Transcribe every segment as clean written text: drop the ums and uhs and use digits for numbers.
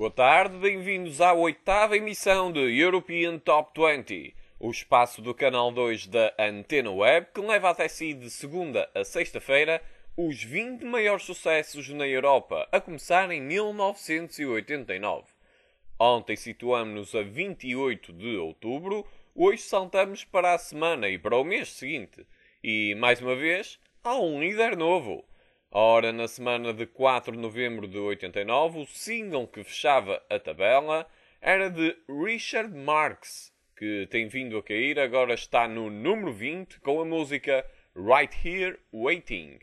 Boa tarde, bem-vindos à oitava emissão de European Top 20, o espaço do canal 2 da Antena Web que leva até si de segunda a sexta-feira os 20 maiores sucessos na Europa, a começar em 1989. Ontem situamos-nos a 28 de outubro, hoje saltamos para a semana e para o mês seguinte. E, mais uma vez, há um líder novo. Ora, na semana de 4 de novembro de 89, o single que fechava a tabela era de Richard Marx, que tem vindo a cair, agora está no número 20 com a música Right Here Waiting.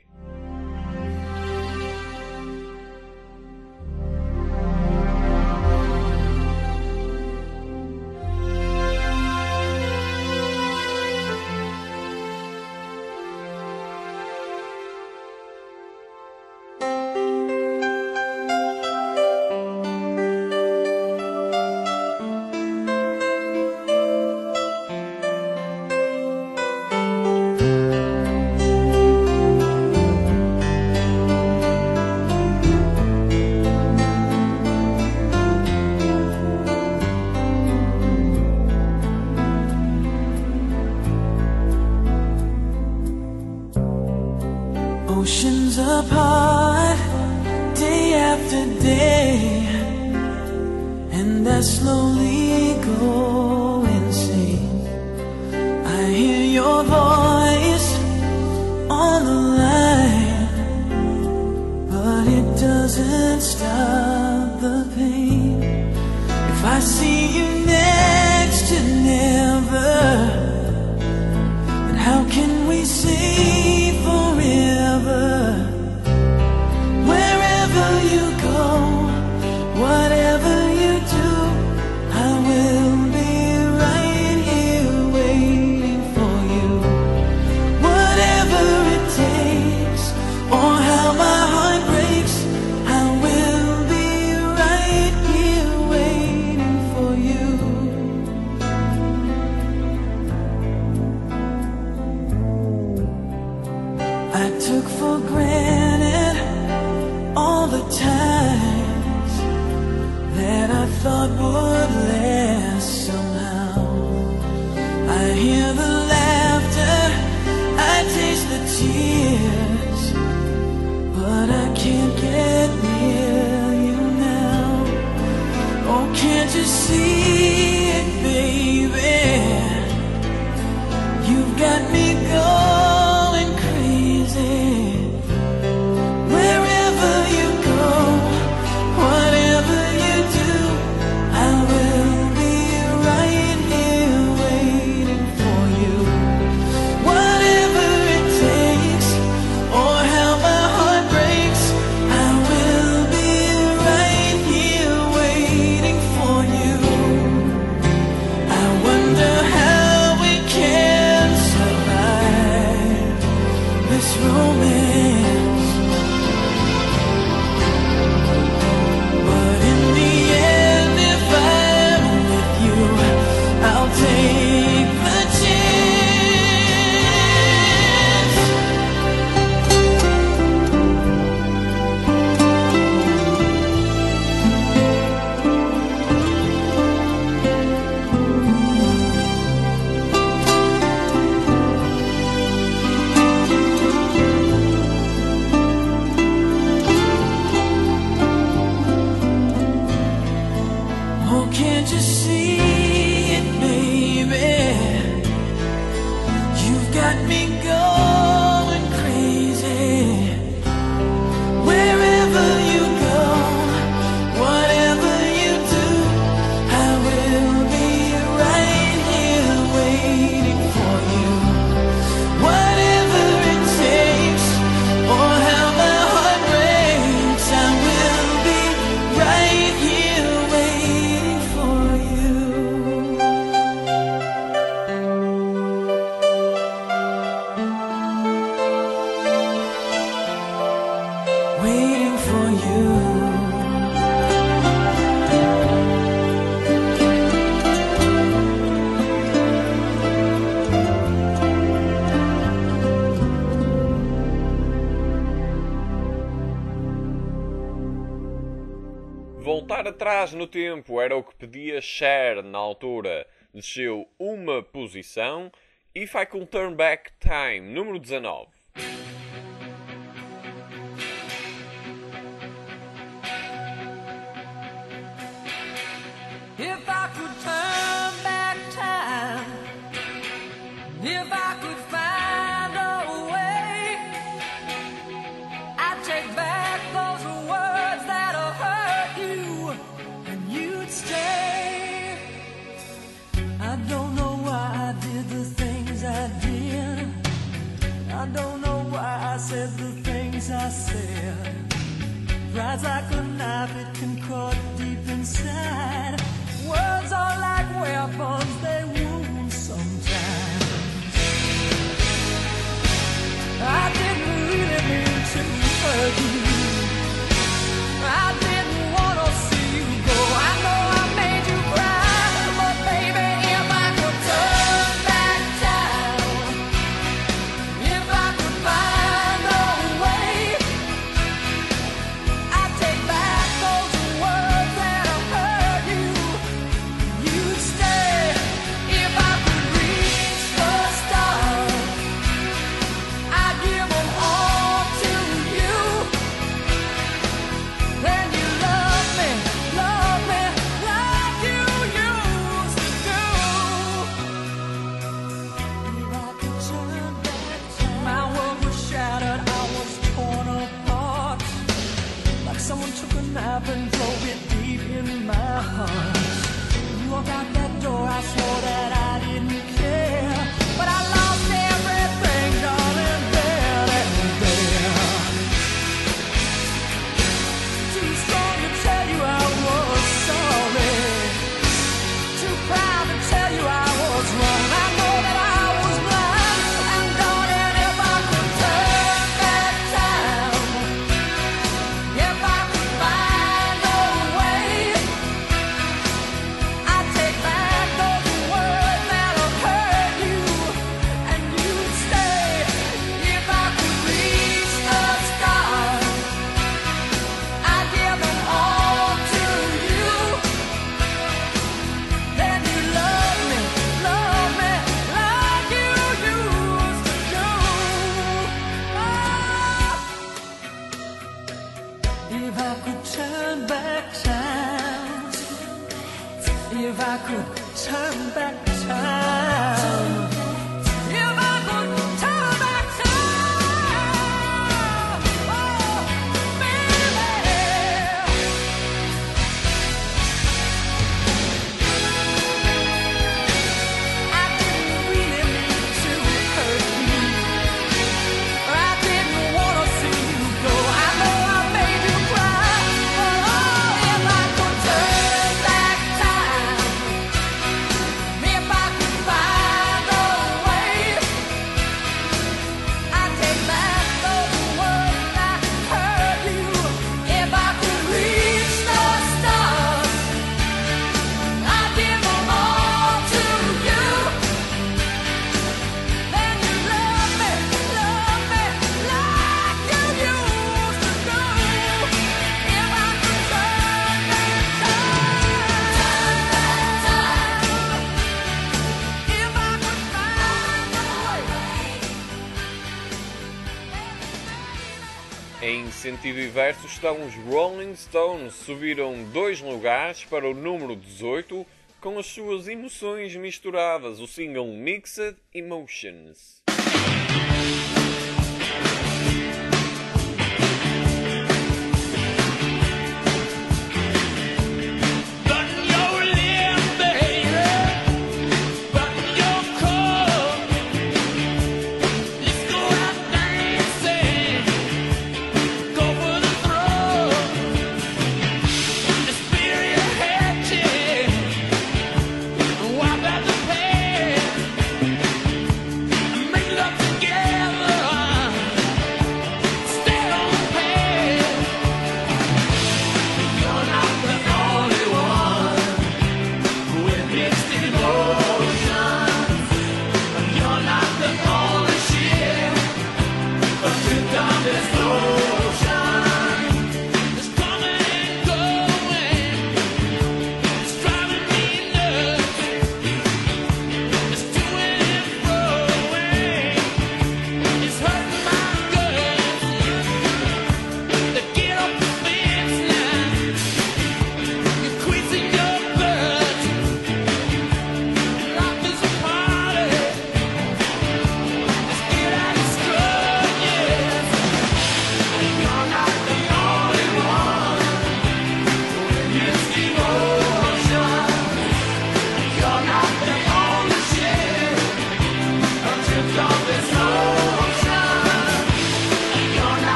Oceans apart, day after day, and I slowly go insane. I hear your voice on the line, but it doesn't stop the pain. If I see you next to never, then how can we say forever? Wherever you go, whatever you do, I will be right here waiting for you. Whatever it takes, or how my heart breaks, I will be right here waiting for you. I took for granted all the times that I thought would last somehow. I hear the laughter, I taste the tears, but I can't get near you now. Oh, can't you see it, baby? You've got me going crazy. Wherever you go, whatever you do, I will be right here waiting for you. Whatever it takes, or how my heart breaks, I will be right here waiting for you. I wonder how we can survive this romance, but in the end, if I'm with you, I'll take the chance. Oh, can't you see it, baby? para trás no tempo era o que pedia Cher na altura. Desceu uma posição e vai com Turn Back Time, número 19. If I could turn back time, if I could find a way, I'd take back those words that'll hurt you, and you'd stay. I don't know why I did the things I did. I don't know why I said the things I said. Rides like a knife, it can cut deep inside. Words are like weapons, they wound sometimes. I didn't really mean to hurt you. I didn't want to see you go. I know I made you cry, but baby, if I could turn back time, if I could find a way, I'd take back those words that have hurt you. You'd stay if I could reach the stars. I'd give them all to you. Then you love me like you used to do. If I could turn back time, my world was shattered, I was torn apart. Like someone took a knife and drove it deep in my heart. You walk out that door, I swore that I didn't care, but I lost everything, darling, there and there. Too strong to tell you I was sorry, too proud to tell you I was wrong. I know that I was blind, and darling, if I could turn back time, if I could find a way, I'd take back those words that'll hurt you, and you'd stay. If I could reach the stars, I'd give them all to you. Then you love me like you used to do. If I could turn back time, if I could turn back time, if I could turn back time, oh, baby. I didn't really mean to hurt you. I didn't want to see you go. I know I made you cry, but oh, if I could turn back time, if I could find a way, I'd take back those words that hurt you. If I could reach the stars, I'd give them all to you. Then you love me like you used to do. If I could turn back time, if I could find a way. Em sentido inverso estão os Rolling Stones, subiram 2 lugares para o número 18 com as suas emoções misturadas, o single Mixed Emotions. Button your lip, baby. Button your coat. Let's go out dancing. Go for the throat. Spear your head, chick. Wipe out the pain. Make love together.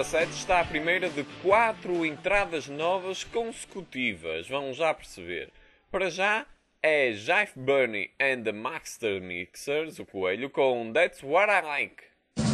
17 está a primeira de 4 entradas novas consecutivas. Vão já perceber. Para já é Jive Bunny and the Master Mixers, o Coelho, com That's What I Like.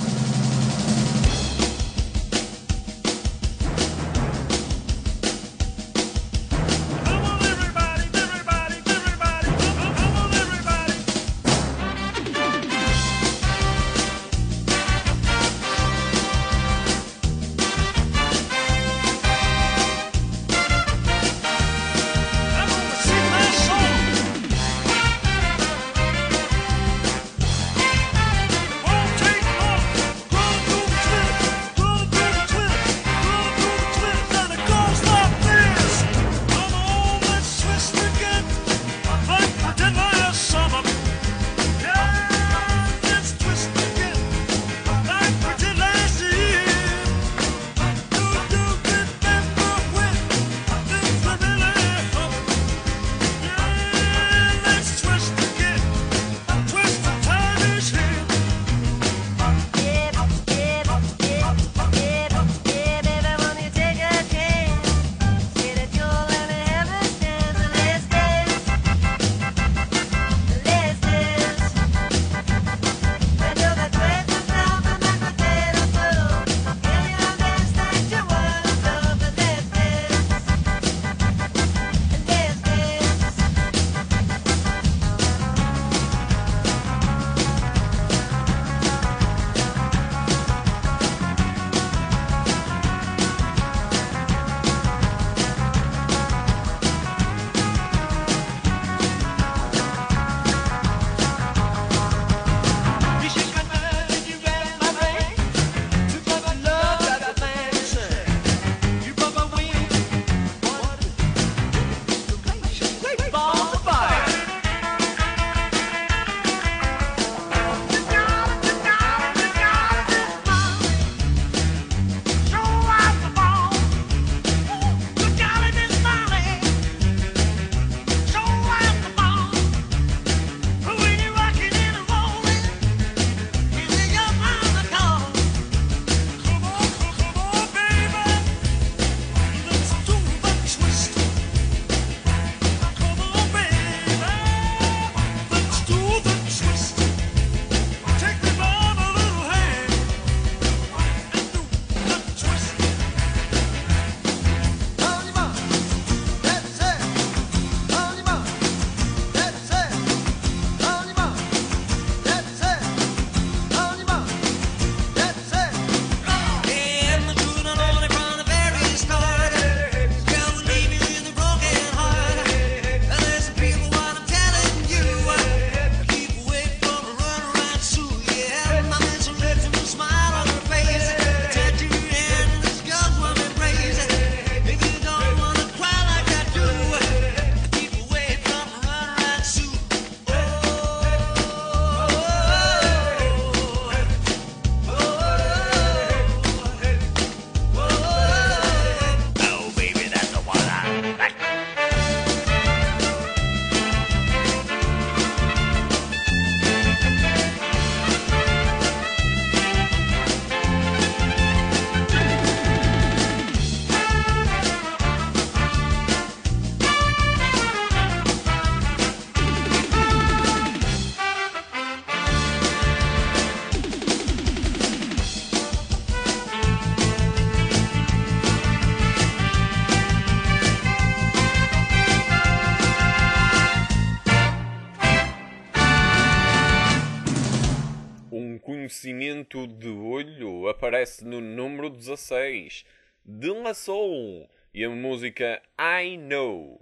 Conhecimento de olho aparece no número 16, De La Soul, e a música I Know.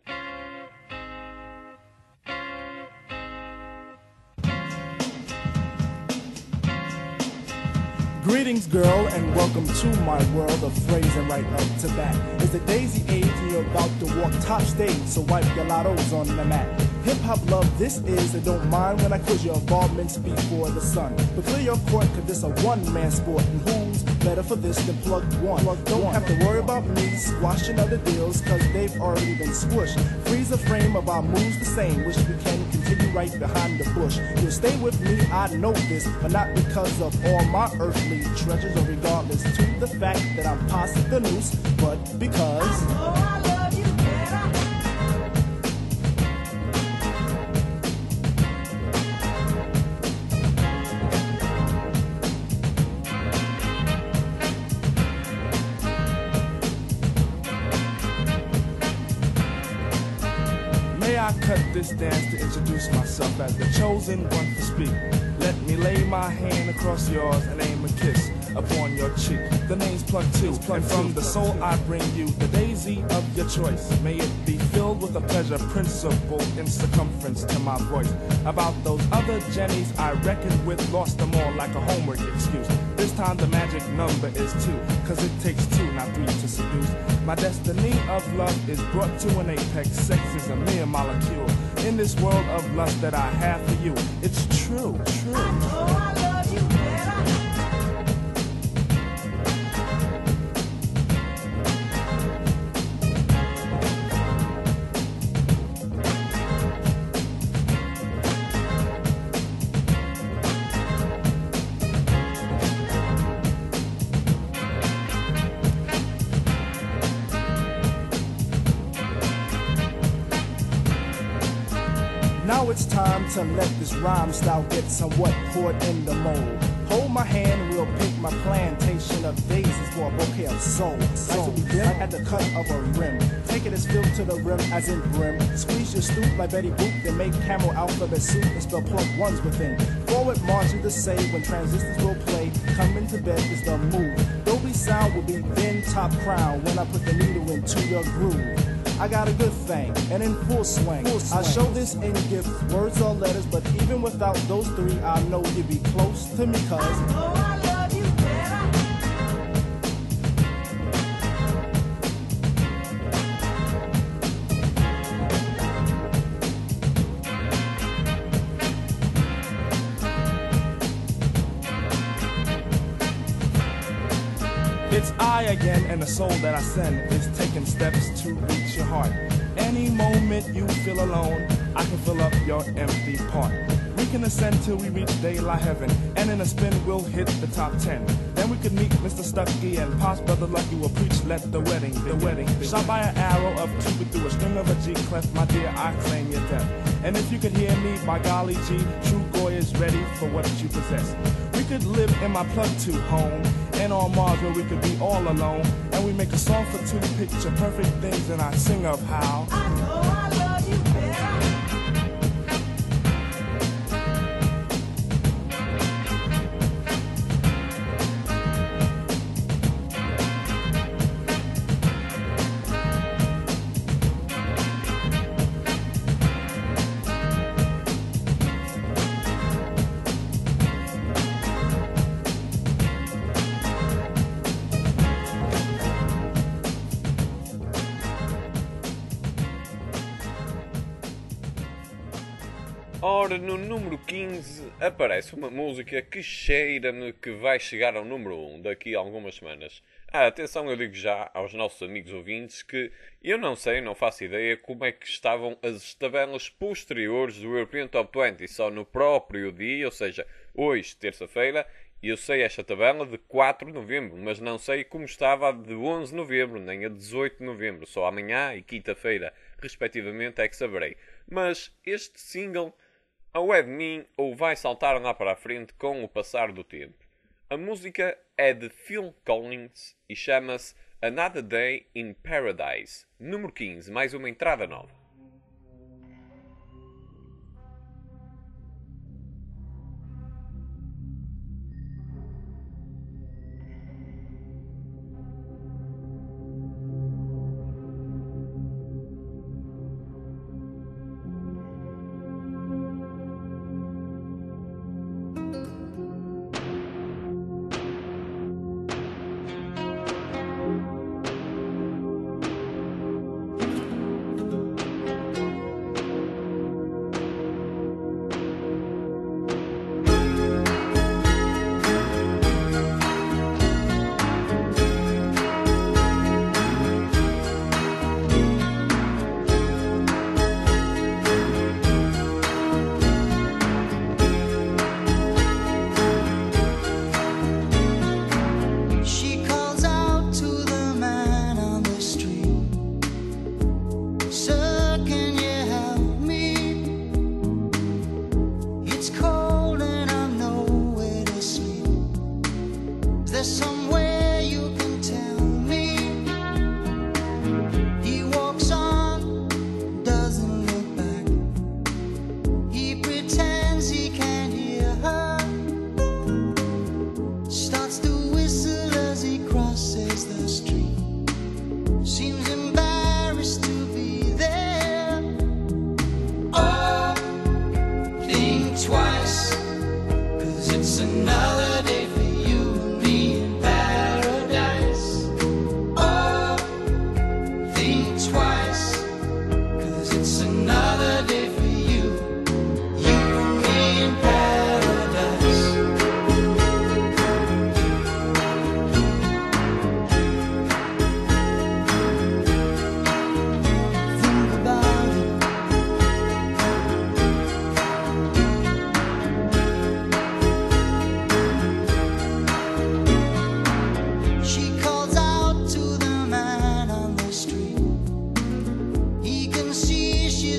Greetings, girl, and welcome to my world of phrasing right up to bat. It's the daisy age and you're about to walk top stage, so wipe your lottos on the mat. Hip-hop love this is, and don't mind when I quiz your involvements before the sun. But clear your court, cause this a one-man sport, and who's better for this than Plug One? Don't have to worry about me squashing other deals, cause they've already been squished. Freeze the frame of our moves the same, wish we can continue right behind the bush. You'll stay with me, I know this, but not because of all my earthly treasures, or regardless to the fact that I'm past the noose, but because I love you better. May I cut this dance to introduce myself as the chosen one to speak. Let me lay my hand across yours and aim a kiss upon your cheek. The name's Plug 2, and from the soul I bring you the daisy of your choice. May it be filled with a pleasure principle in circumference to my voice. About those other Jennies I reckoned with, lost them all like a homework excuse. This time the magic number is 2, cause it takes 2, not 3 to seduce. My destiny of love is brought to an apex. Sex is a mere molecule in this world of lust that I have for you. It's true, true. I love you better. now it's time to let this rhyme style get somewhat poured in the mold. Hold my hand, we'll pick my plantation of daisies for a bouquet of soul. Like to begin at the cut of a rim. Take it as filled to the rim as in brim. Squeeze your stoop like Betty Boop, then make camel alphabet soup and spell plug ones within. Forward march to the say when transistors will play. Come into bed is the move. Dolby sound will be then top crown when I put the needle into your groove. I got a good thing, and in full swing. I show this in gift, words or letters, but even without those three, I know you'd be close to me, cuz. Oh, I love you better. It's I again, and the soul that I send is taking steps to reach your heart. Any moment you feel alone, I can fill up your empty part. We can ascend till we reach daylight heaven, and in a spin we'll hit the top 10. Then we could meet Mr. Stucky and Pops Brother Lucky will preach, let the wedding begin. Shot by an arrow of Cupid through a string of a G clef, my dear, I claim your death. And if you could hear me, by golly G, true Goy is ready for what you possess. We could live in my Plug 2 home, and on Mars where we could be all alone. And we make a song for two picture perfect things, and I sing of how Oh, I love you better. Ora, no número 15 aparece uma música que cheira-me que vai chegar ao número 1 daqui a algumas semanas. Atenção, eu digo já aos nossos amigos ouvintes que eu não sei, não faço ideia como é que estavam as tabelas posteriores do European Top 20, só no próprio dia, ou seja, hoje, terça-feira, eu sei esta tabela de 4 de novembro, mas não sei como estava a de 11 de novembro, nem a de 18 de novembro, só amanhã e quinta-feira, respectivamente, é que saberei. Mas este single ou é de mim ou vai saltar lá para a frente com o passar do tempo. A música é de Phil Collins e chama-se Another Day in Paradise. Número 15, mais uma entrada nova.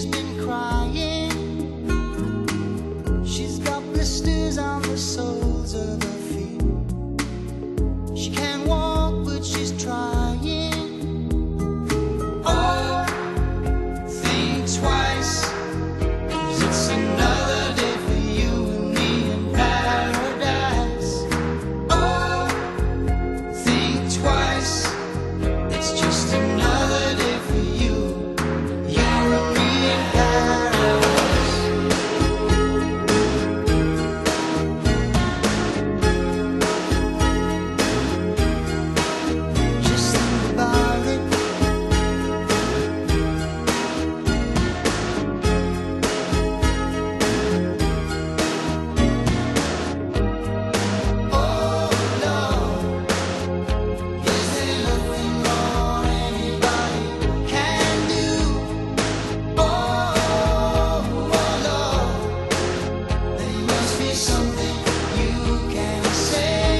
she's been crying. She's got blisters on the soles of her feet. She can't walk, but she's trying. Oh, think twice, 'cause it's another day for you and me in paradise. Oh, think twice, it's just another day for you and me in paradise. Just think about it. Oh Lord, is there nothing more anybody can do? Oh Lord, there must be something you can say.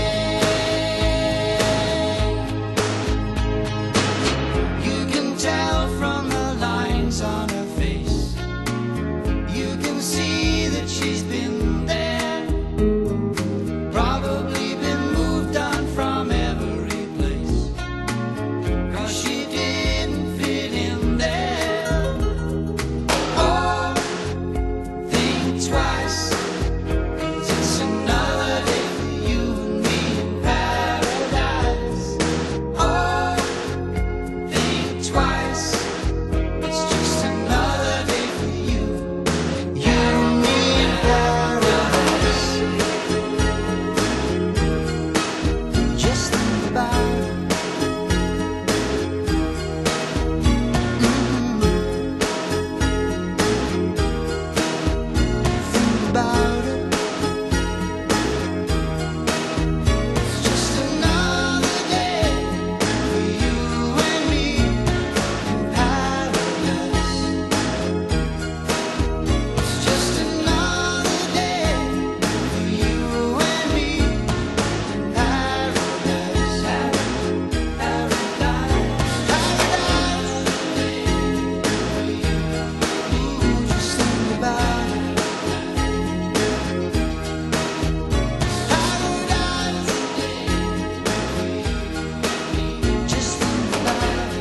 You can tell from the lines on her face. You can see that she's been there. Probably been moved on from every place, 'cause she didn't fit in there. Oh, think twice, 'cause it's another day for you and me in paradise. Oh, think twice, it's just another day for you and me in paradise. Just think about it. Think about it. It's just another day for you and me in paradise. It's just another day for you and me in paradise. Just think about it. Just think about it.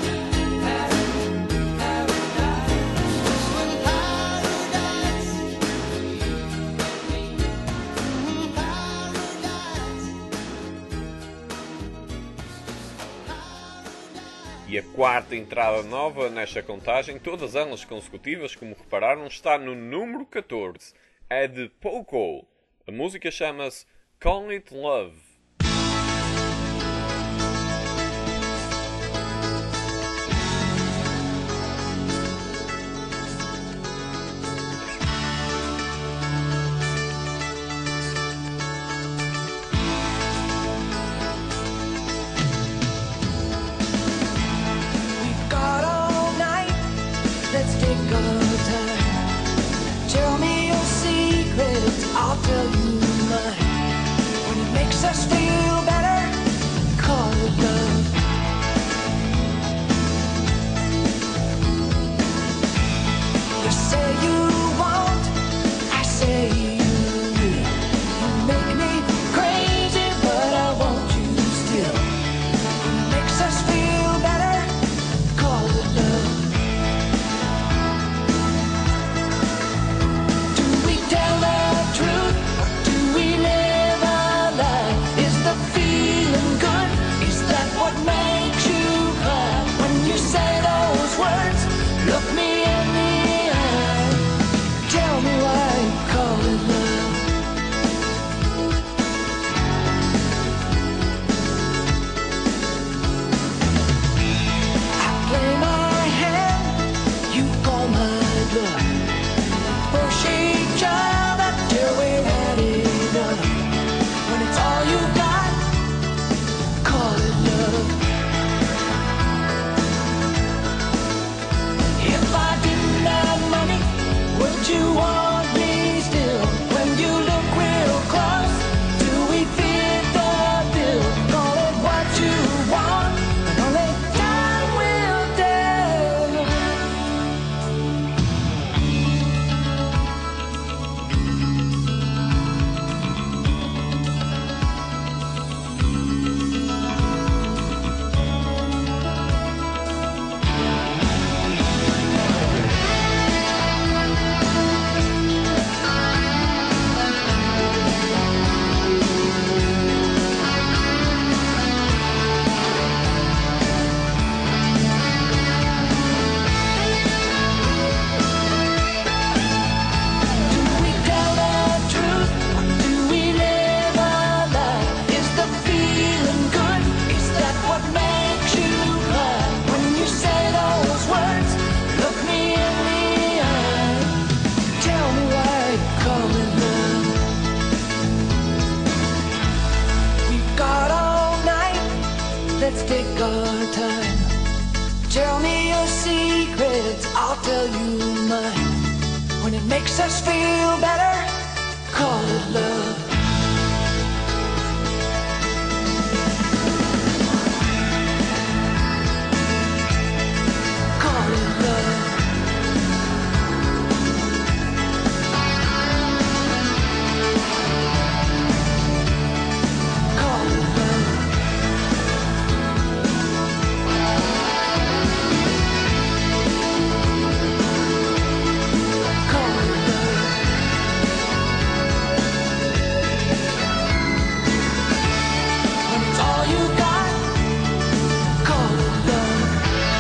E a quarta entrada nova nesta contagem, todas elas consecutivas, como repararam, está no número 14. É de Poco. A música chama-se Call It Love. We've got all night, let's take our time. Tell me your secrets, I'll tell you mine. When it makes us feel better, call it love. You say you won't, I say you will. You make me crazy, but I want you still. When it makes us feel better, call it love. When it makes us feel better, call it love. Call it love. Call it love. Call it love. When it's all you got, call it love.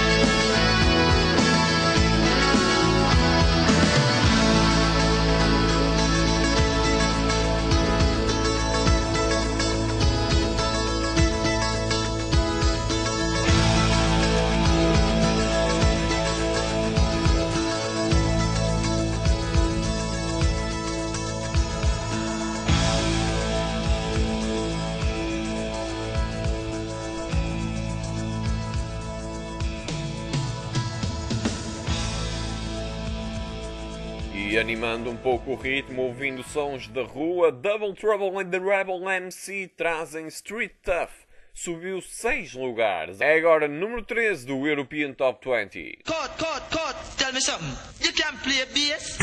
E animando um pouco o ritmo, ouvindo sons da rua, Double Trouble and the Rebel MC trazem Street Tough. Subiu 6 lugares. É agora número 13 do European Top 20. Cut. Tell me something. You can play bass.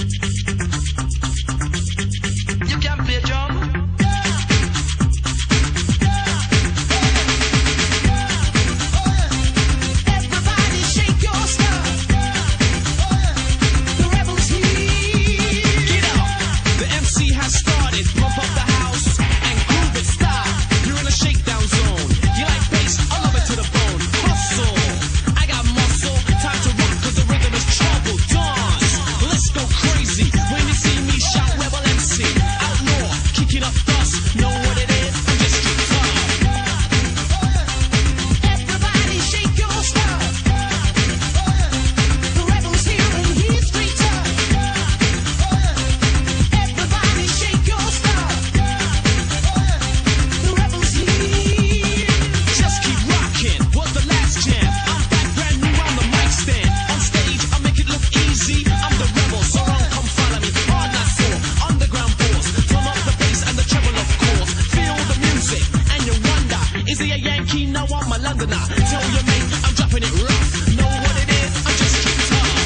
You can play drum. Everybody shake your stuff. The rebels here. Get up. The MC has started. Pump up the house and groove it. Stop. You're in a shakedown zone. You like bass? I love it to the bone. Hustle. I got muscle. Time to rock 'cause the rhythm is trouble. Dance. Let's go crazy. When you see me shout rebel MC. Out north. Kicking up dust. Know what it is? I'm just street tough. Everybody shake your stuff. The rebels here and he's street tough. Everybody shake your stuff. The rebels here. Just keep rocking. Was the last jam. I'm back brand new on the mic stand. On stage, I make it look easy. I'm the rebel, so don't come follow me. Hard not sore. Underground force. Turn up the bass and the treble, of course. Feel the music and you wonder, is he a Yankee? No, I'm a Londoner. Tell your mate I'm dropping it rough. Know what it is? I'm just street tough.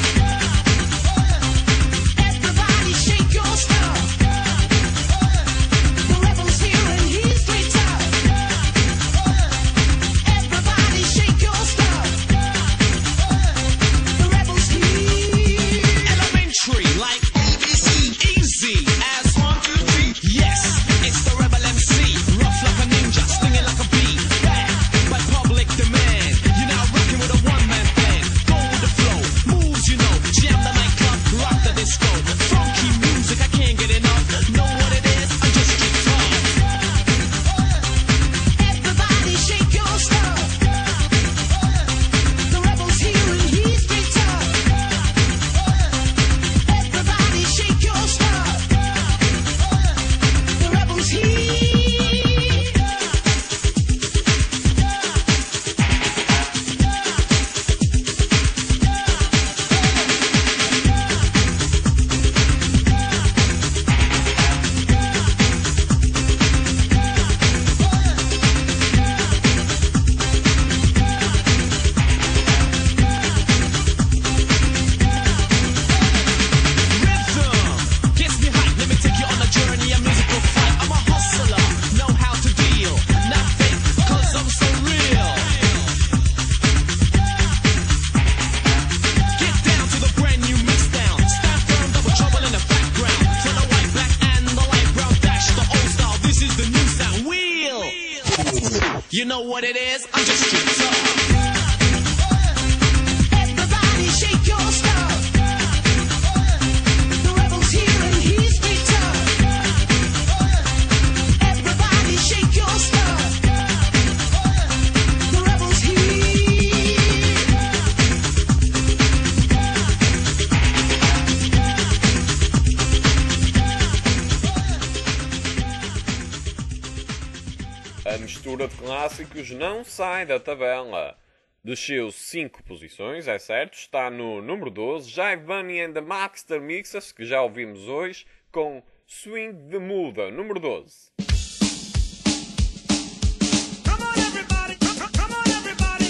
Everybody shake your stuff. The rebels here and he's street tough. Everybody shake your stuff. The rebels here. Elementary, like ABC. Easy as 1, 2, 3. Yes, it's the rebel MC. Rough like a ninja, stinging like a bee. Back by public demand. You're now rocking with a one-man band. Go with the flow, moves you know. Jam the nightclub, rock the disco. Funky music, I can't get enough. Know what it is? I'm just street tough. Everybody shake your stuff. The rebels here and he's street tough. Everybody shake your stuff. The rebels here. Rhythm gets me hype. Let me take you on a journey, a musical fight. I'm a hustler, know how to deal. Not fake, 'cause I'm so real. Get down to the brand new mix down. Stand firm, double trouble in the background. For the white, black, and the light brown dash. The old style, this is the new sound. Wheel. You know what it is? I'm just street tough. Everybody shake your stuff. The rebels here and he's street tough. Everybody shake your stuff. The rebels here. A mistura de clássicos não sai da tabela. Desceu 5 posições, é certo, está no número 12, Jive Bunny and the Maxter Mixers, que já ouvimos hoje, com Swing the Muda, número 12. Come on, everybody. Come on, everybody.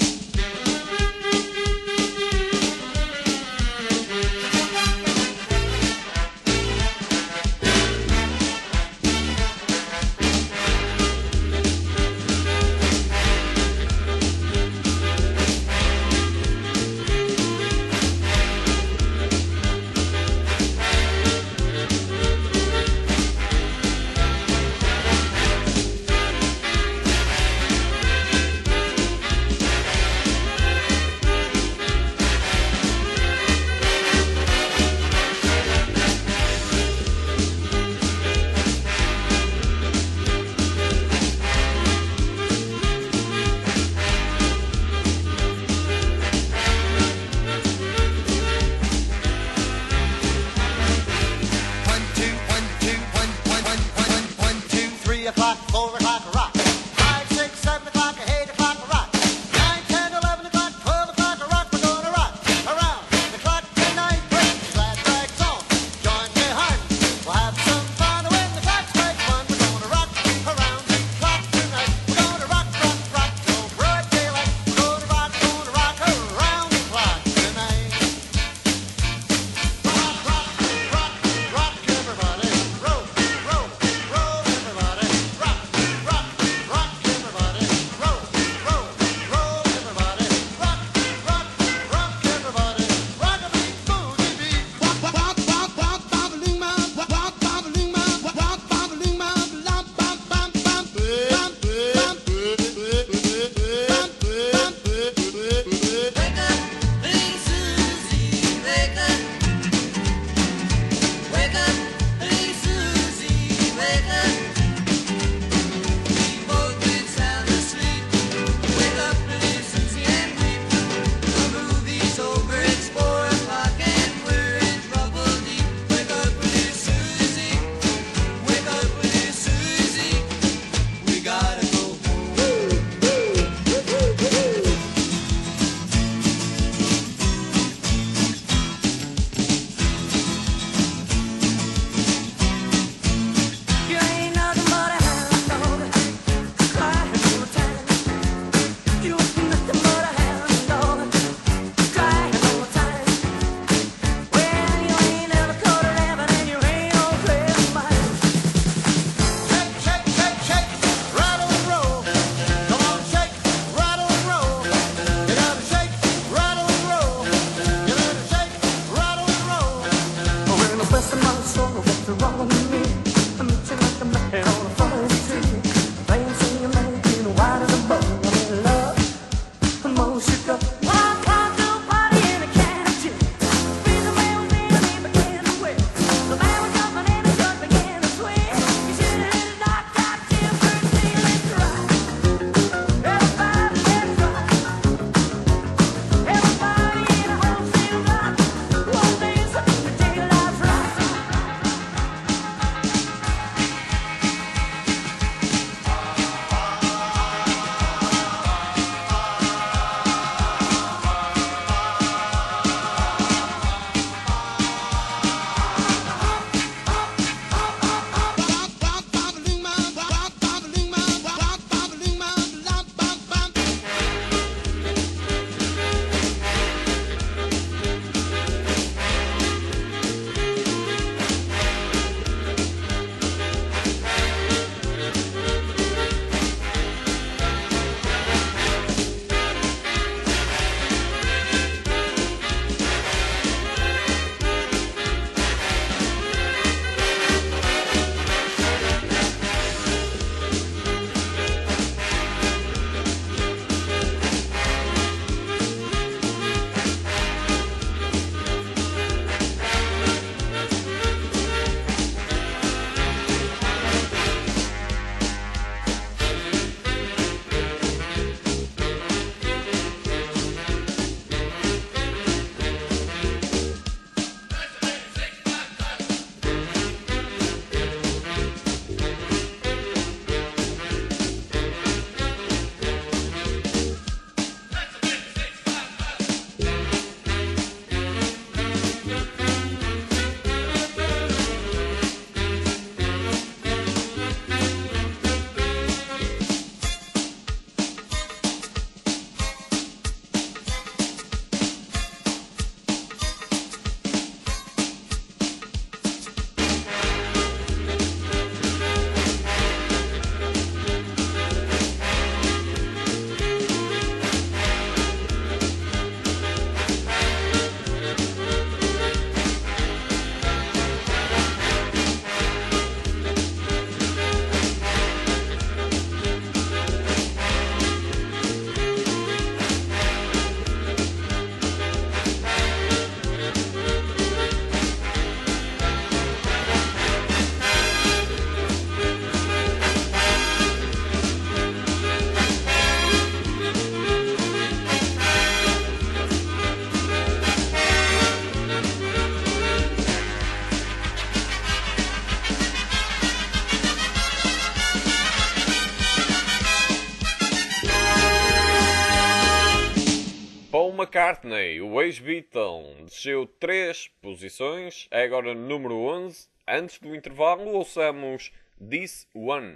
McCartney, o ex-Beatle, desceu 3 posições, é agora número 11. Antes do intervalo, ouçamos This One.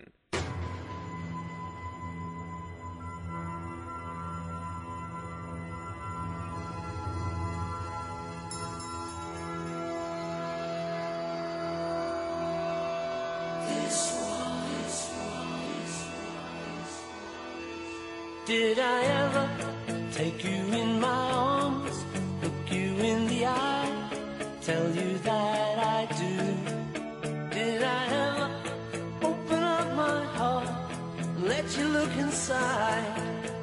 Did I ever take you in my arms, look you in the eye, tell you that I do? Did I ever open up my heart and let you look inside?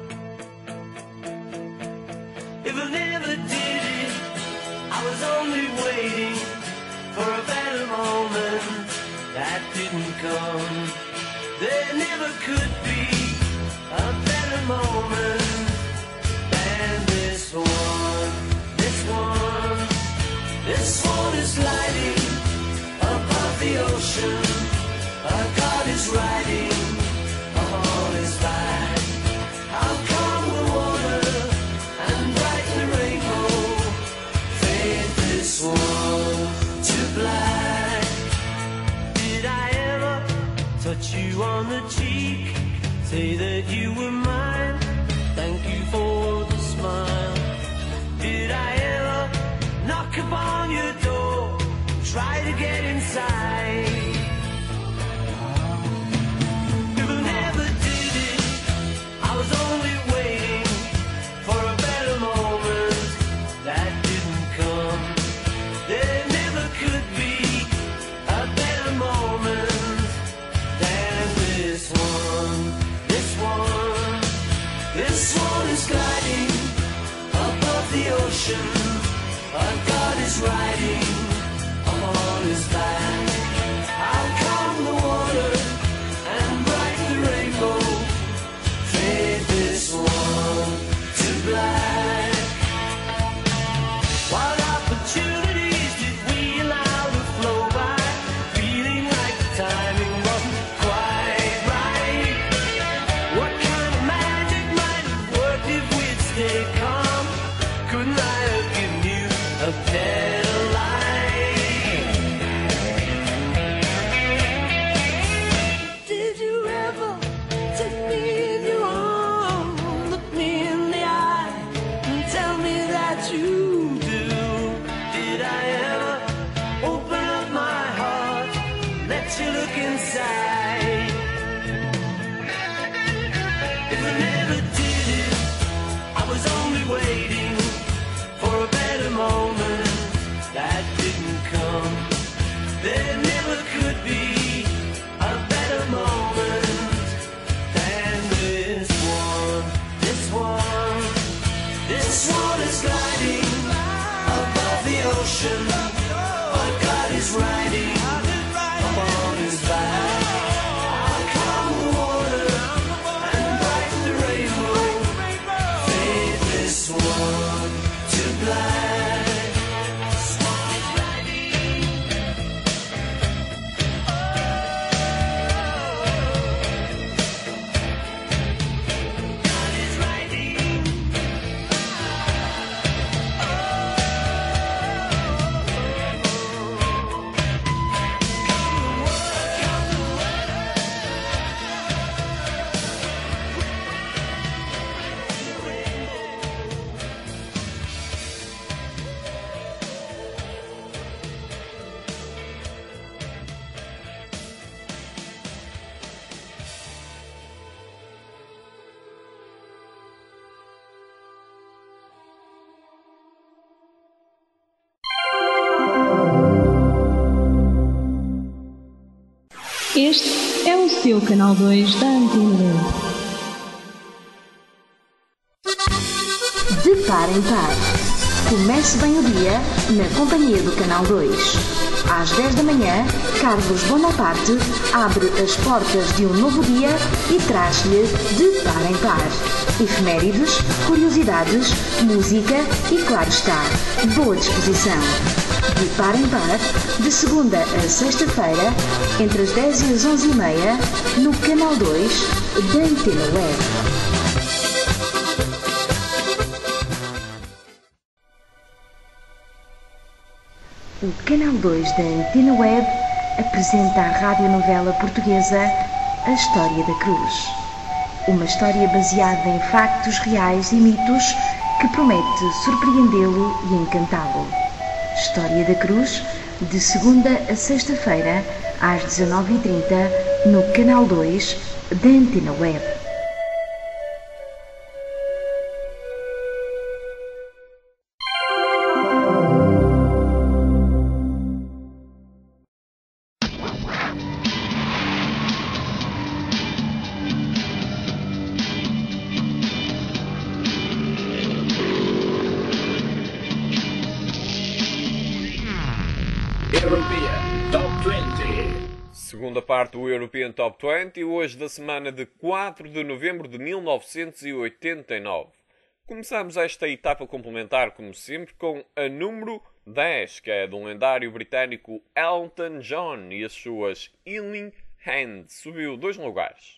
If I never did it, I was only waiting for a better moment that didn't come. There never could be a better moment than this one. This one, this one is gliding above the ocean. A God is riding on his back. How come the water and brighten the rainbow fade this one to black? Did I ever touch you on the cheek? Say that you were mine, thank you for the smile. Did I ever knock upon your door, try to get inside? If I never did it, I was only waiting for a better moment that didn't come. There never could be a better moment than this one. This one is gliding above the ocean. A God is riding on his back. How come the water and brighten the rainbow fade this one to black? What opportunities did we allow to flow by, feeling like the timing wasn't quite right? What kind of magic might have worked if we'd stayed calm? Couldn't I have given you a better life? Did you ever take me in your arms, look me in the eye, and tell me that you do? Did I ever open up my heart, let you look inside? If I never did it, I was only waiting for a better moment that didn't come. There never could be a better moment than this one. This one, this one is gliding above the ocean. But God is riding upon his back. How come the water and brighten the rainbow fade this one to black? This one is riding. God is riding. Este é o seu canal 2 da Antena 2. De par em par. Comece bem o dia na companhia do Canal 2. Às 10 da manhã, Carlos Bonaparte abre as portas de um novo dia e traz-lhe De par em par. Efemérides, curiosidades, música e, claro está, boa disposição. De par em par, de segunda a sexta-feira, entre as 10 e as 11h30, no Canal 2 da Antena Web. O Canal 2 da Antena Web apresenta à radionovela portuguesa A História da Cruz. Uma história baseada em factos reais e mitos que promete surpreendê-lo e encantá-lo. História da Cruz, de segunda a sexta-feira, às 19h30, no Canal 2 da Antena Web. European Top 20. Segunda parte do European Top 20, hoje da semana de 4 de novembro de 1989. Começamos esta etapa complementar, como sempre, com a número 10, que é do lendário britânico Elton John e as suas Healing Hand. Subiu 2 lugares.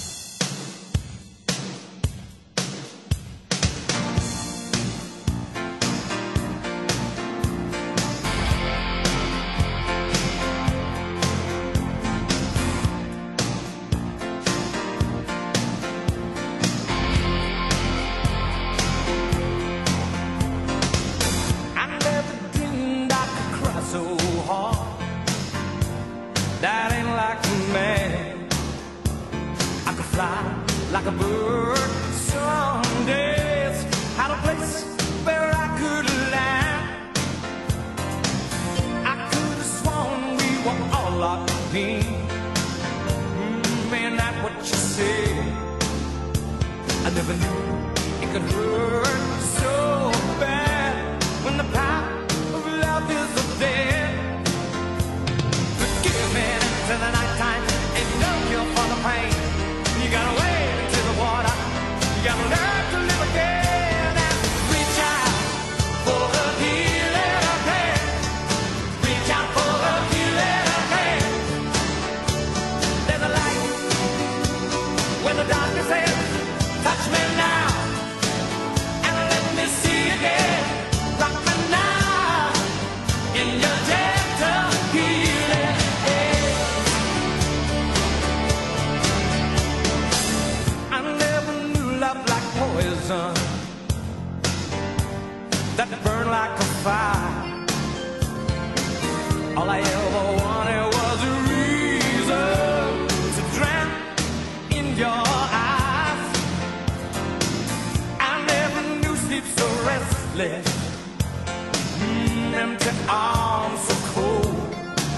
That ain't like a man. I could fly like a bird some days. Had a place where I could land. I could have sworn we were all locked in. Man, that's what you said. I never knew it could hurt so bad when the power of love is dead. To the nighttime, ain't no cure for the pain. You gotta wade into the water. You gotta learn to live again and reach out for the healing hand. Reach out for the healing hand. There's a light when the darkness ends. Touch me now and let me see again. Rock me now in your gentle healing. Poison that burned like a fire. All I ever wanted was a reason to drown in your eyes. I never knew sleep so restless, empty arms so cold.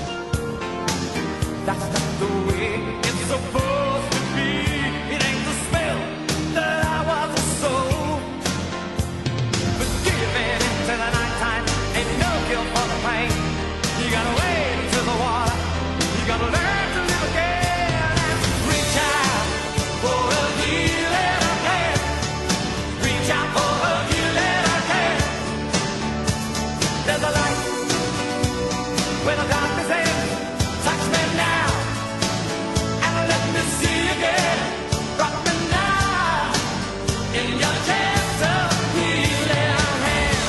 That's not the way it's supposed to be. It ain't the spell that I was a soul. But giving into the nighttime ain't no cure for the pain. You gotta wade into the water. You gotta learn to live again and reach out for a healing hand. Reach out for a healing hand. There's a light when the darkness ends. Touch me now and let me see again. Rock me now in your gentle healing hand.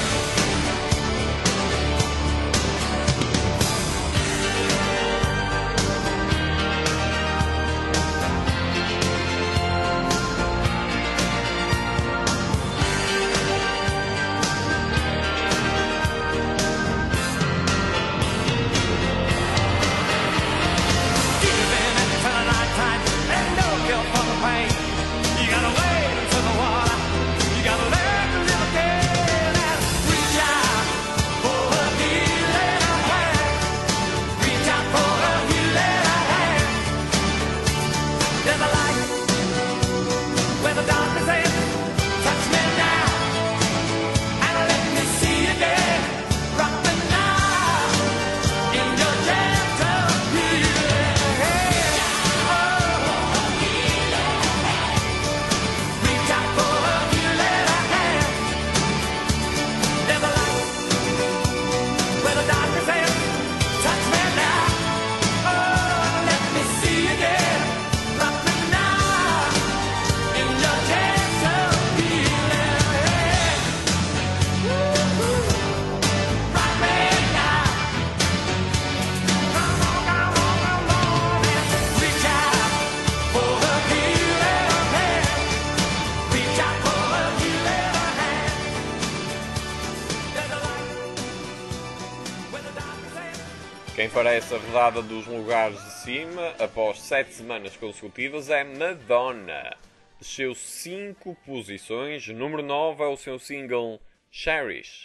Quem parece a rodada dos lugares de cima após 7 semanas consecutivas é Madonna. Desceu 5 posições, número 9 é o seu single Cherish.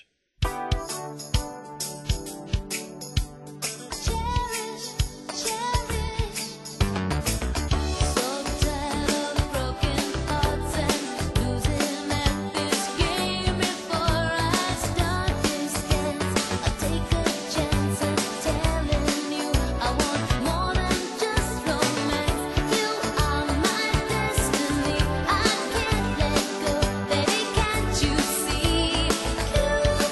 Can't you see?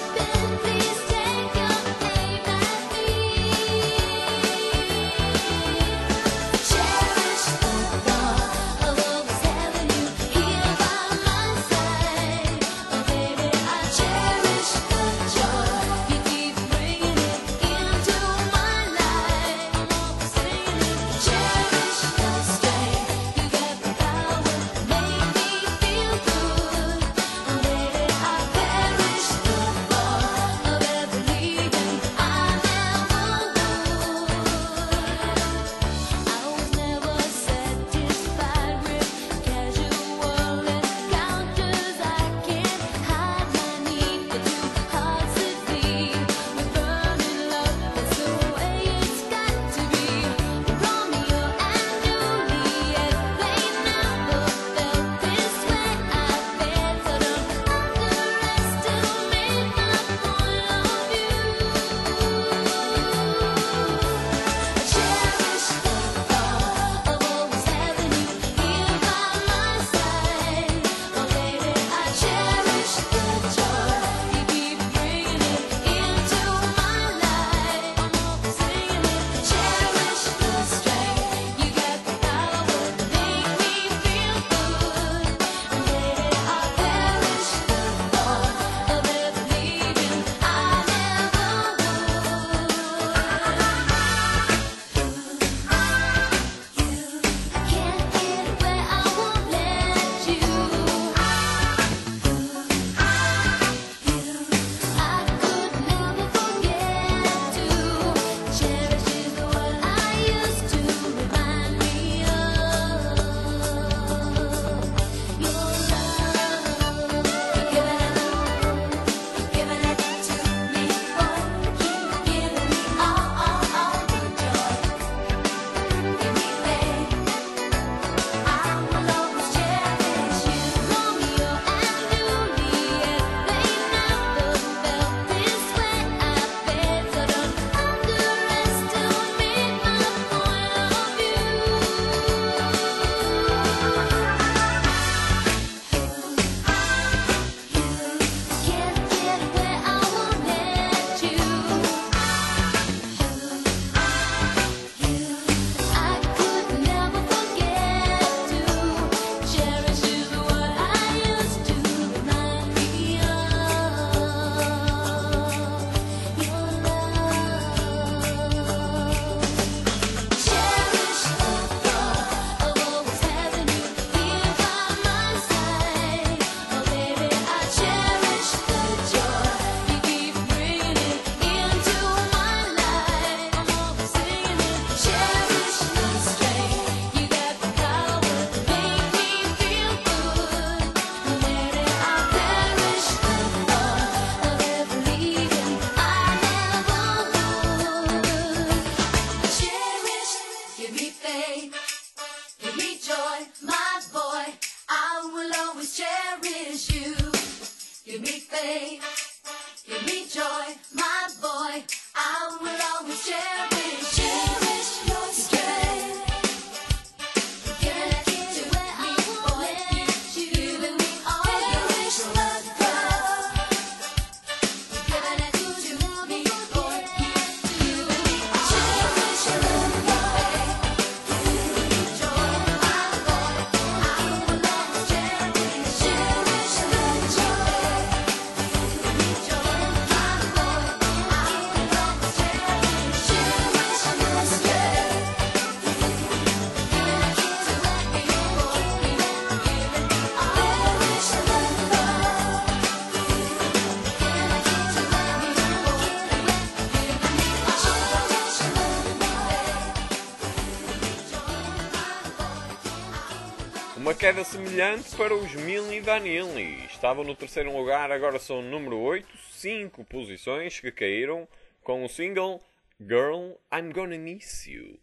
Uma queda semelhante para os Milli Vanilli. Estavam no terceiro lugar, agora são número 8, 5 posições que caíram com o single Girl, I'm Gonna Miss You.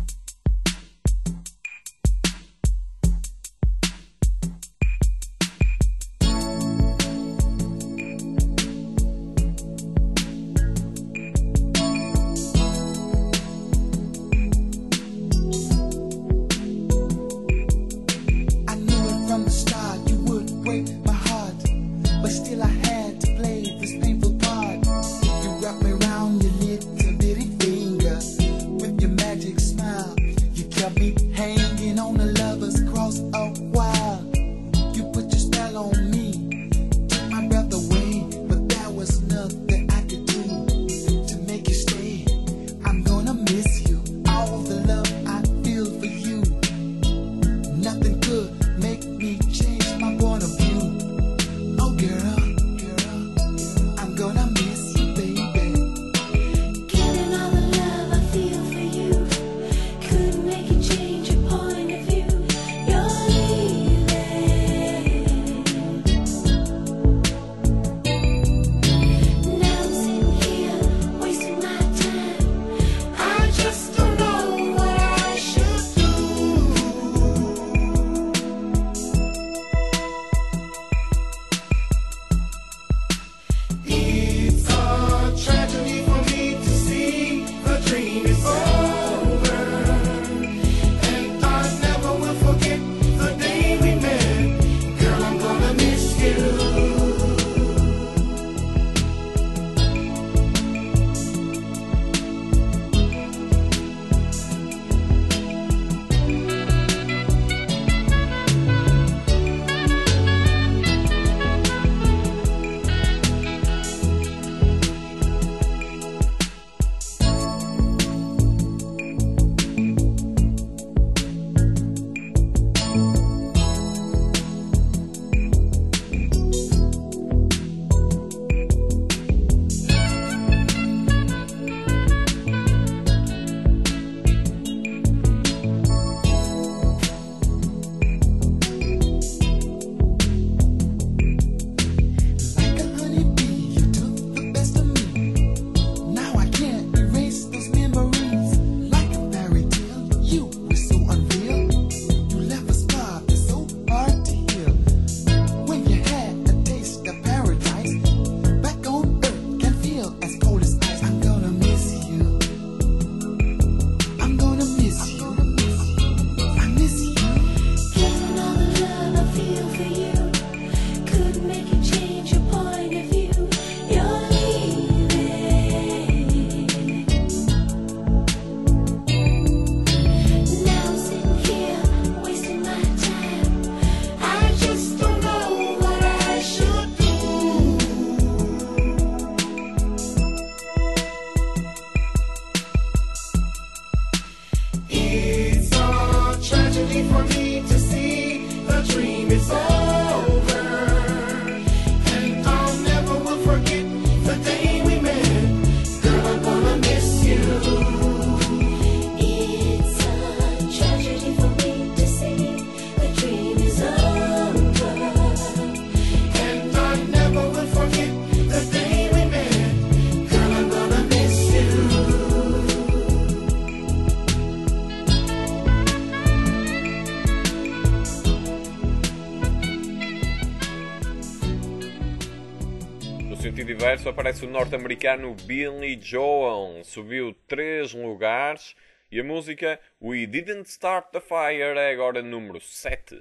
sentido inverso, aparece o norte-americano Billy Joel, subiu 3 lugares, e a música We Didn't Start the Fire é agora número 7.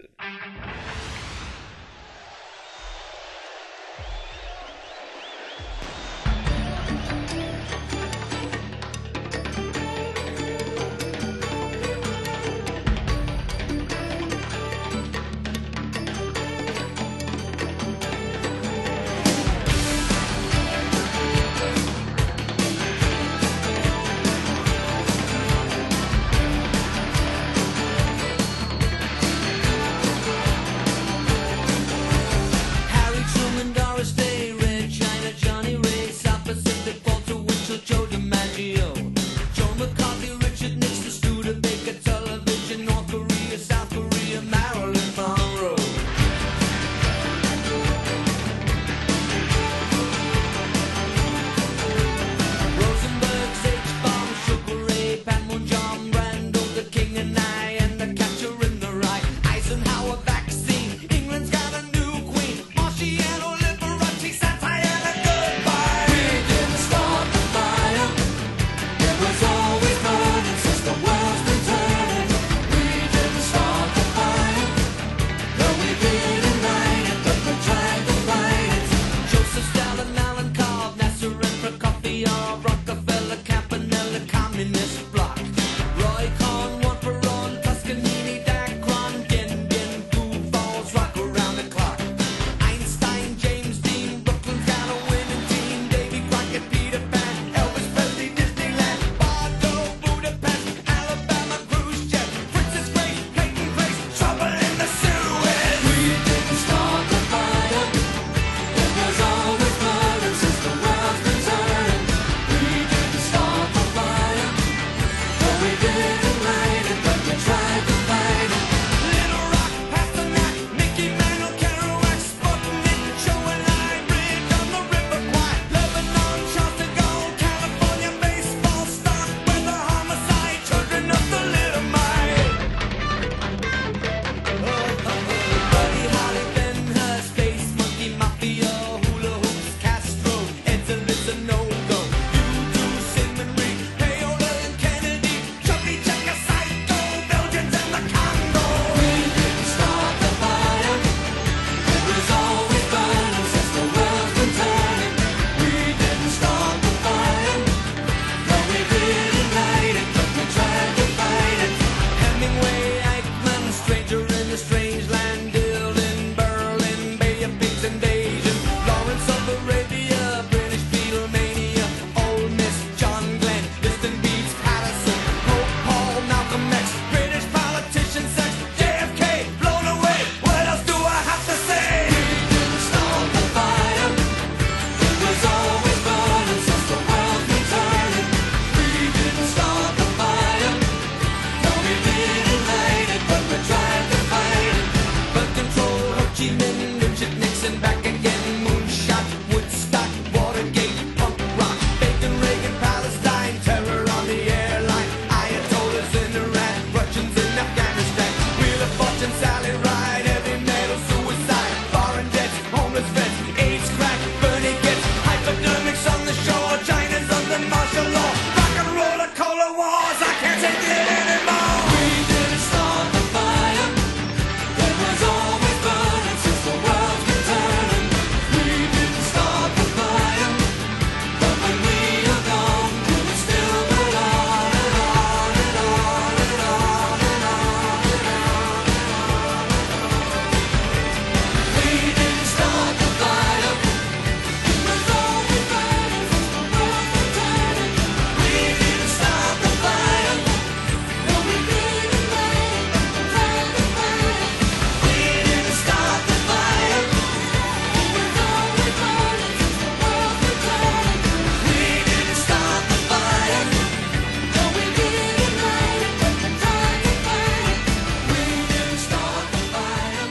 it anymore. We didn't start the fire. It was always burning since the world's been turning. We didn't start the fire, but when we are gone, will it still burn on and on and on and on and on and on and on? We didn't start the fire. It was always burning since the world's been turning. We didn't start the fire. No, we didn't light it, try to fight it. We didn't start the fire. It was always burning since the world's been turning. We didn't start the fire. No, we didn't light it, try to fight it. We didn't start the fire.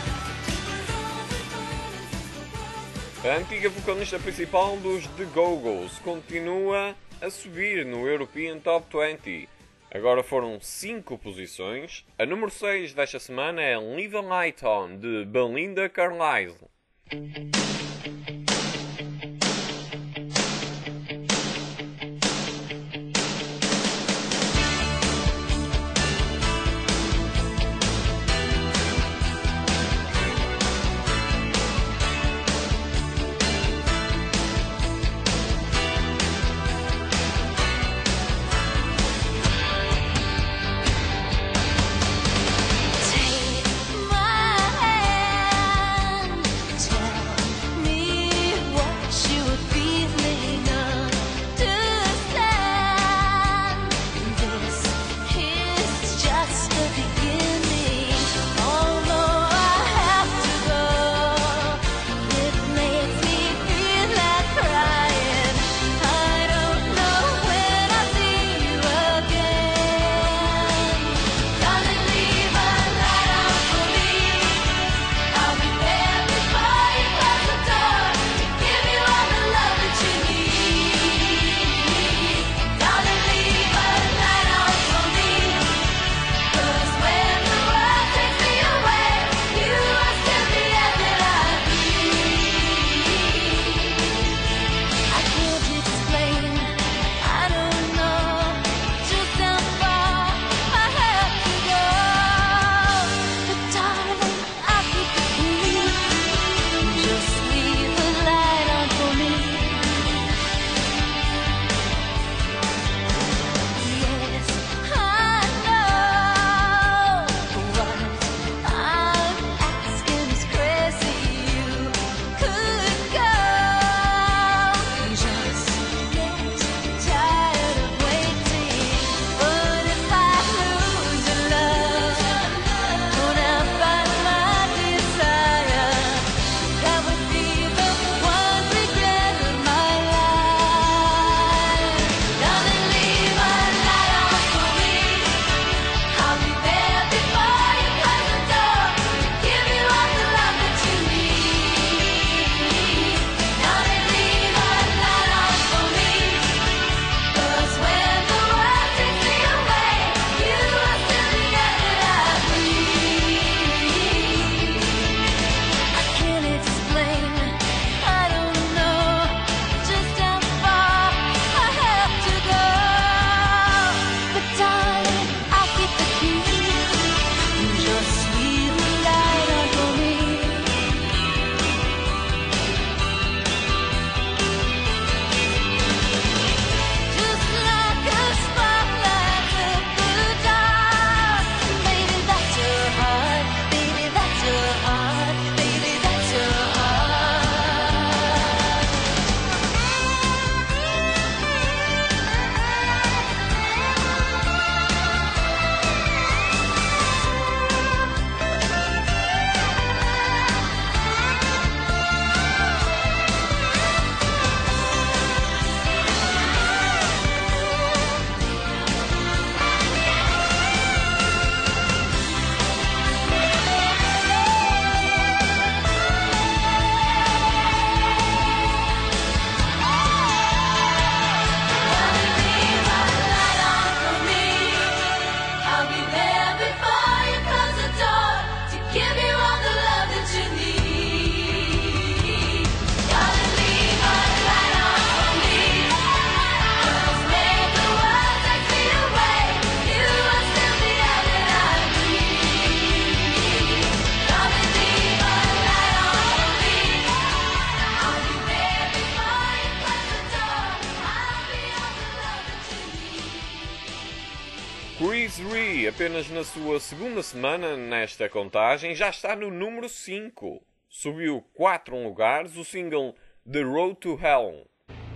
A antiga vocalista principal dos The Go-Go's continua a subir no European Top 20. Agora foram 5 posições. A número 6 desta semana é Leave a Light On, de Belinda Carlisle. Take my hand, tell Chris Rea, apenas na sua segunda semana nesta contagem, já está no número 5. Subiu 4 lugares o single The Road to Hell.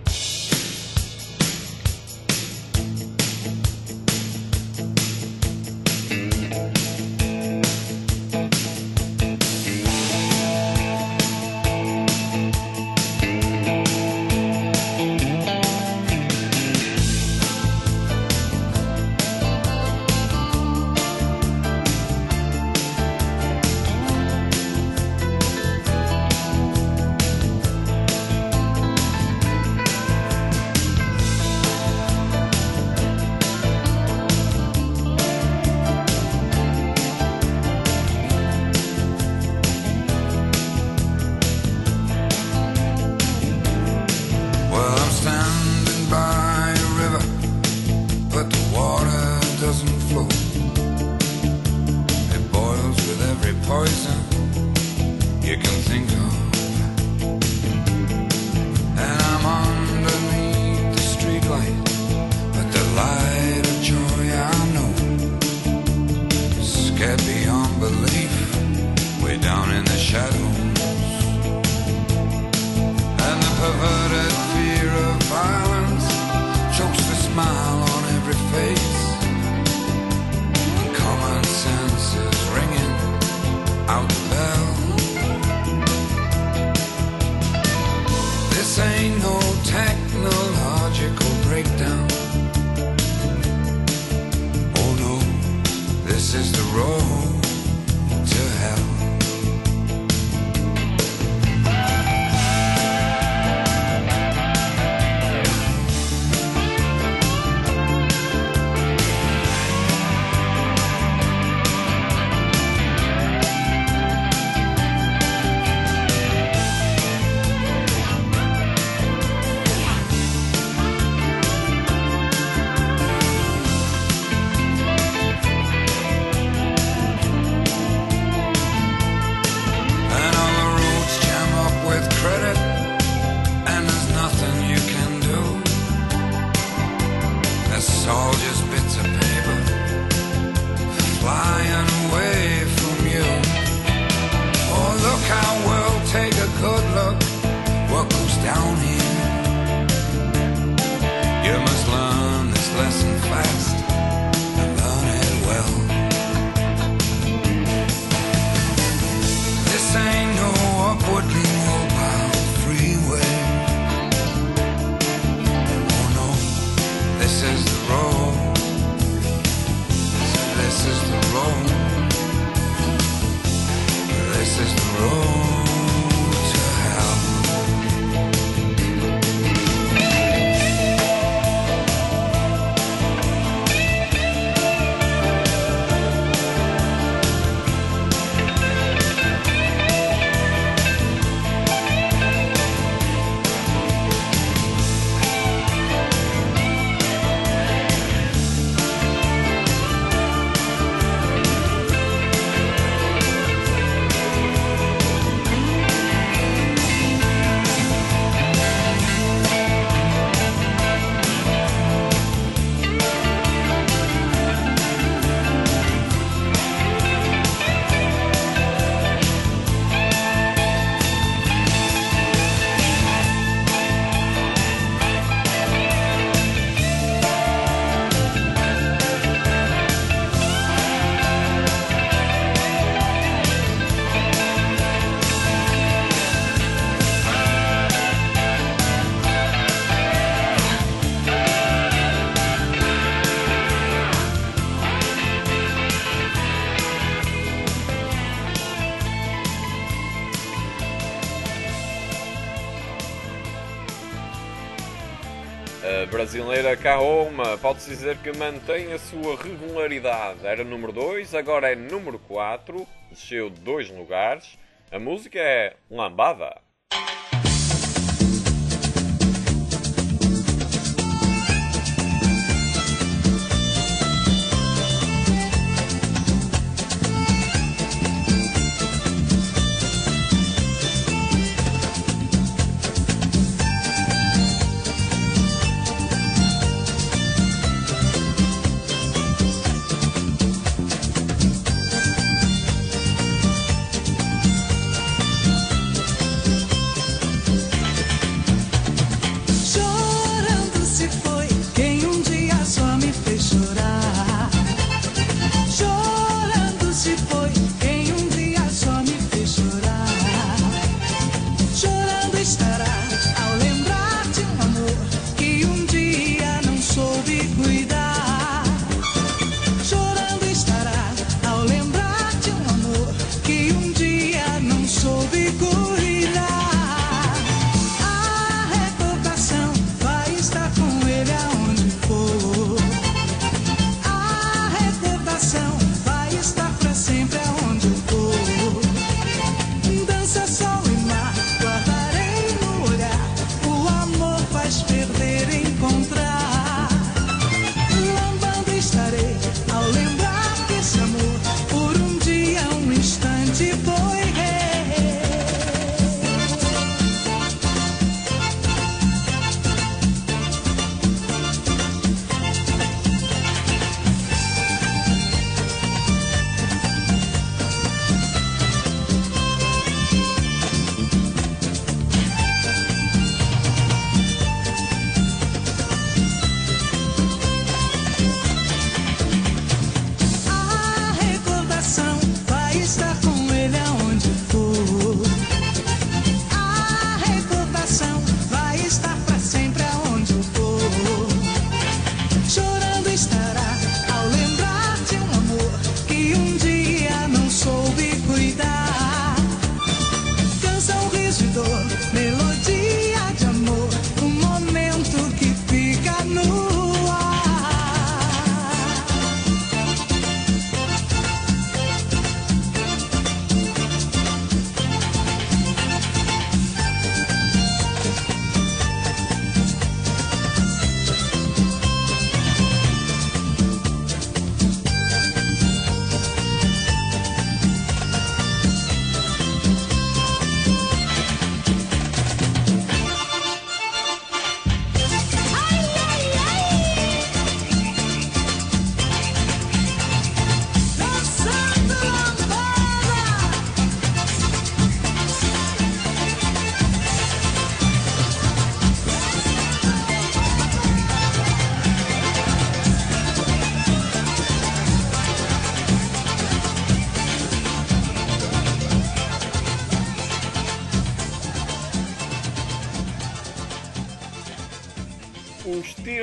A brasileira Kaoma pode-se dizer que mantém a sua regularidade. Era número 2, agora é número 4, desceu 2 lugares. A música é Lambada.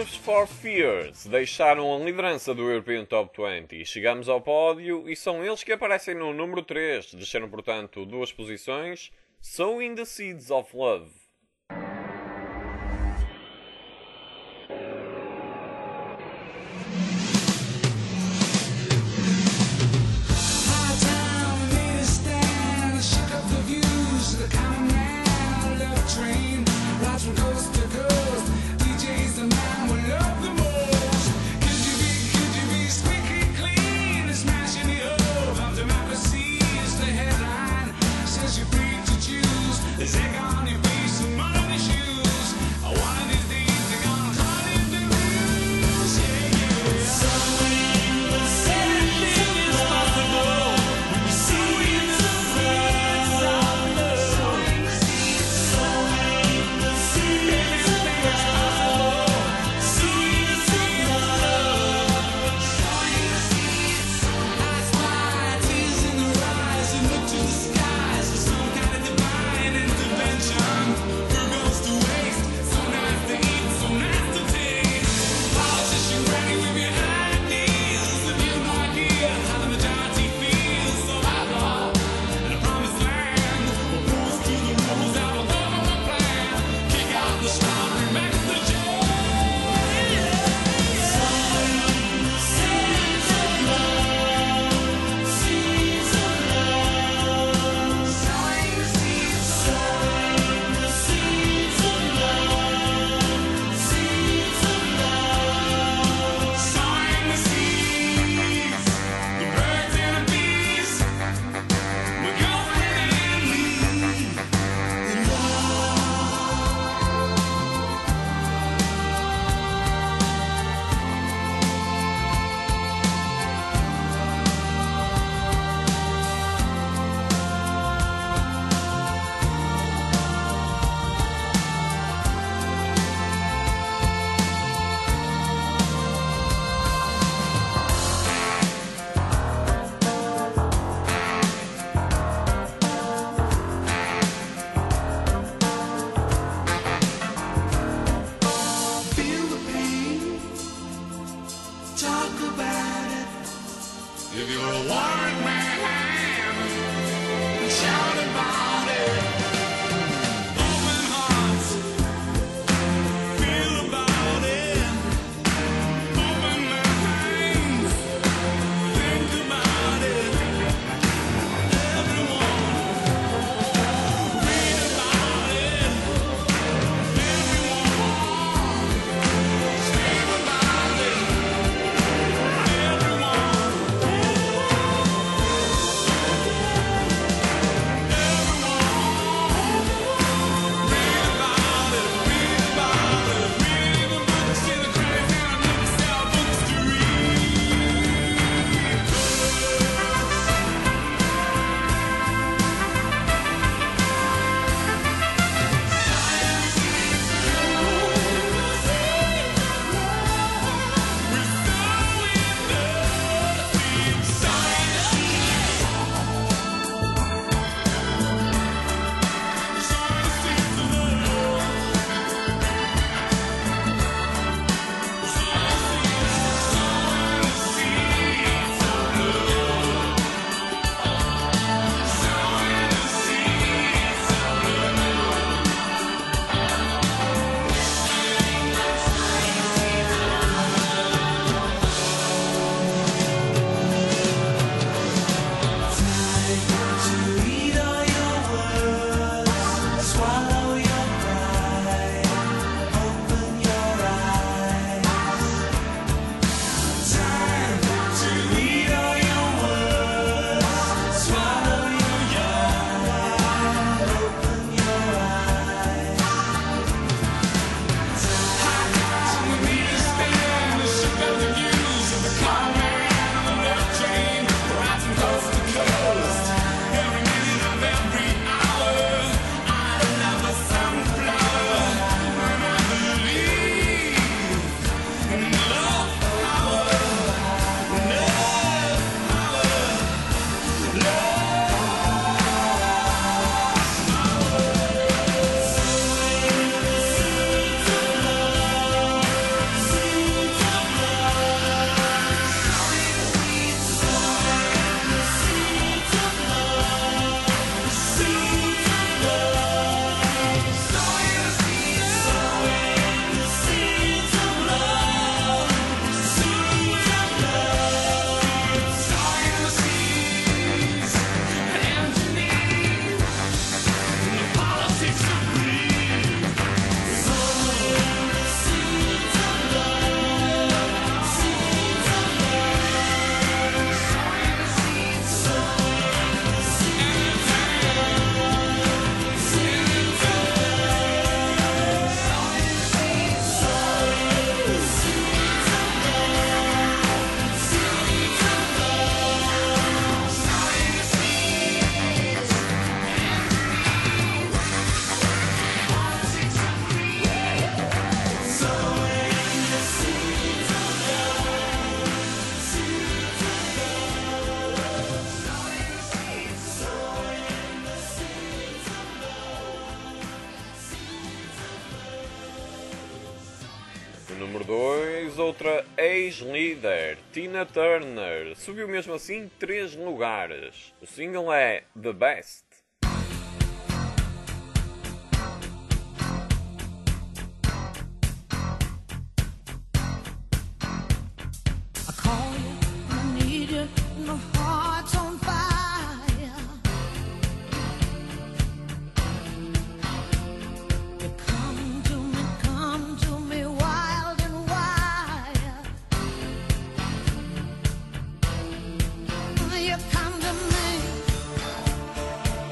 Tears for Fears deixaram a liderança do European Top 20. Chegamos ao pódio e são eles que aparecem no número 3. Desceram, portanto, 2 posições. Sowing the Seeds of Love. Is it gonna be some money shoes? One of these days they're gonna call it the blues. Yeah, yeah. Sowing the anything is possible when you see the seeds of love. Sowing the seeds anything is possible. Sowing the seeds of love. Sowing the seeds. I spy tears in the rise and look to the skies for some kind of divine intervention. Who goes to waste? So nice to eat, so nice to taste. Politician ready with your ideas. Have you no idea how the majority feels? So I thought in a promised land, we'll cruise through the rules out of the plan. Kick out the strong, bring back the joy. Sowing the seeds of love, seeds of love. Sowing the seeds, sowing the seeds of love, seeds of love. Sowing the seeds, the birds and the bees, my girlfriend and me, in love. Feel the pain, talk about it. If you're a warrant man, shout about it. Open hearts, feel about it. Open minds, think about it. Everyone, read about it. Everyone, scream about it. Everyone. outra ex-líder, Tina Turner. Subiu mesmo assim 3 lugares. O single é The Best. I call you, I need you, my heart's on fire. You come to me wild and wild. You come to me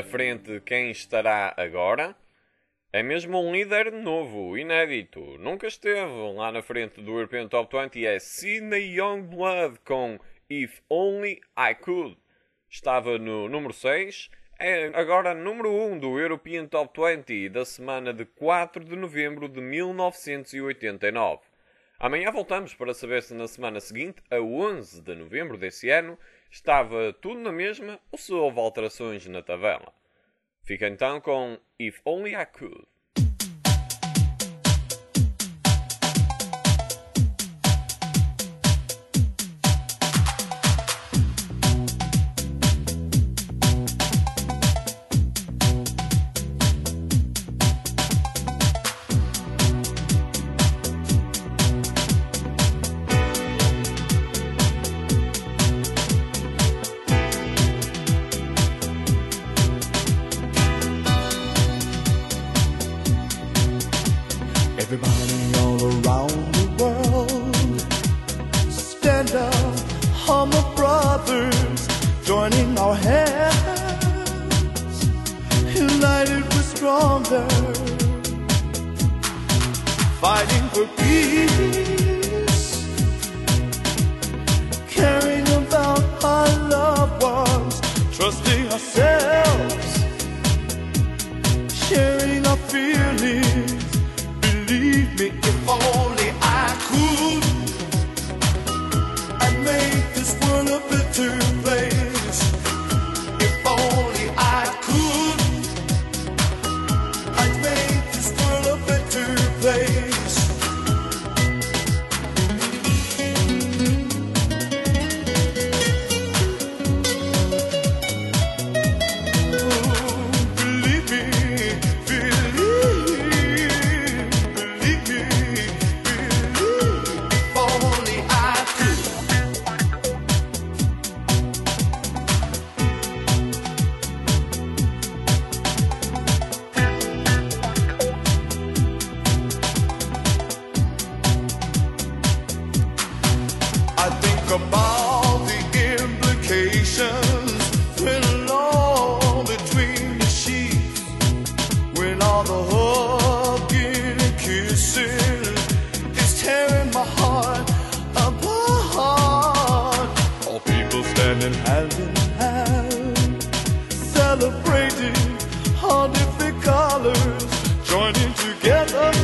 frente, quem estará agora? É mesmo um líder novo, inédito. Nunca esteve lá na frente do European Top 20 e é Sydney Youngblood com If Only I Could. Estava no número 6, é agora número 1 do European Top 20 da semana de 4 de novembro de 1989. Amanhã voltamos para saber se na semana seguinte, a 11 de novembro desse ano, estava tudo na mesma ou se houve alterações na tabela. Fica então com If Only I Could. Everybody all around the world, stand up, all my brothers, joining our hands, united we're stronger, fighting for peace, caring about our loved ones, trusting ourselves, sharing our feelings. Believe me, if only I could, I'd make this world a better place. If only I could, I'd make this world a better place. Believe me, about the implications when along between the sheets, when all the hugging and kissing is tearing my heart apart. All people standing hand in hand, celebrating all different colors, joining together.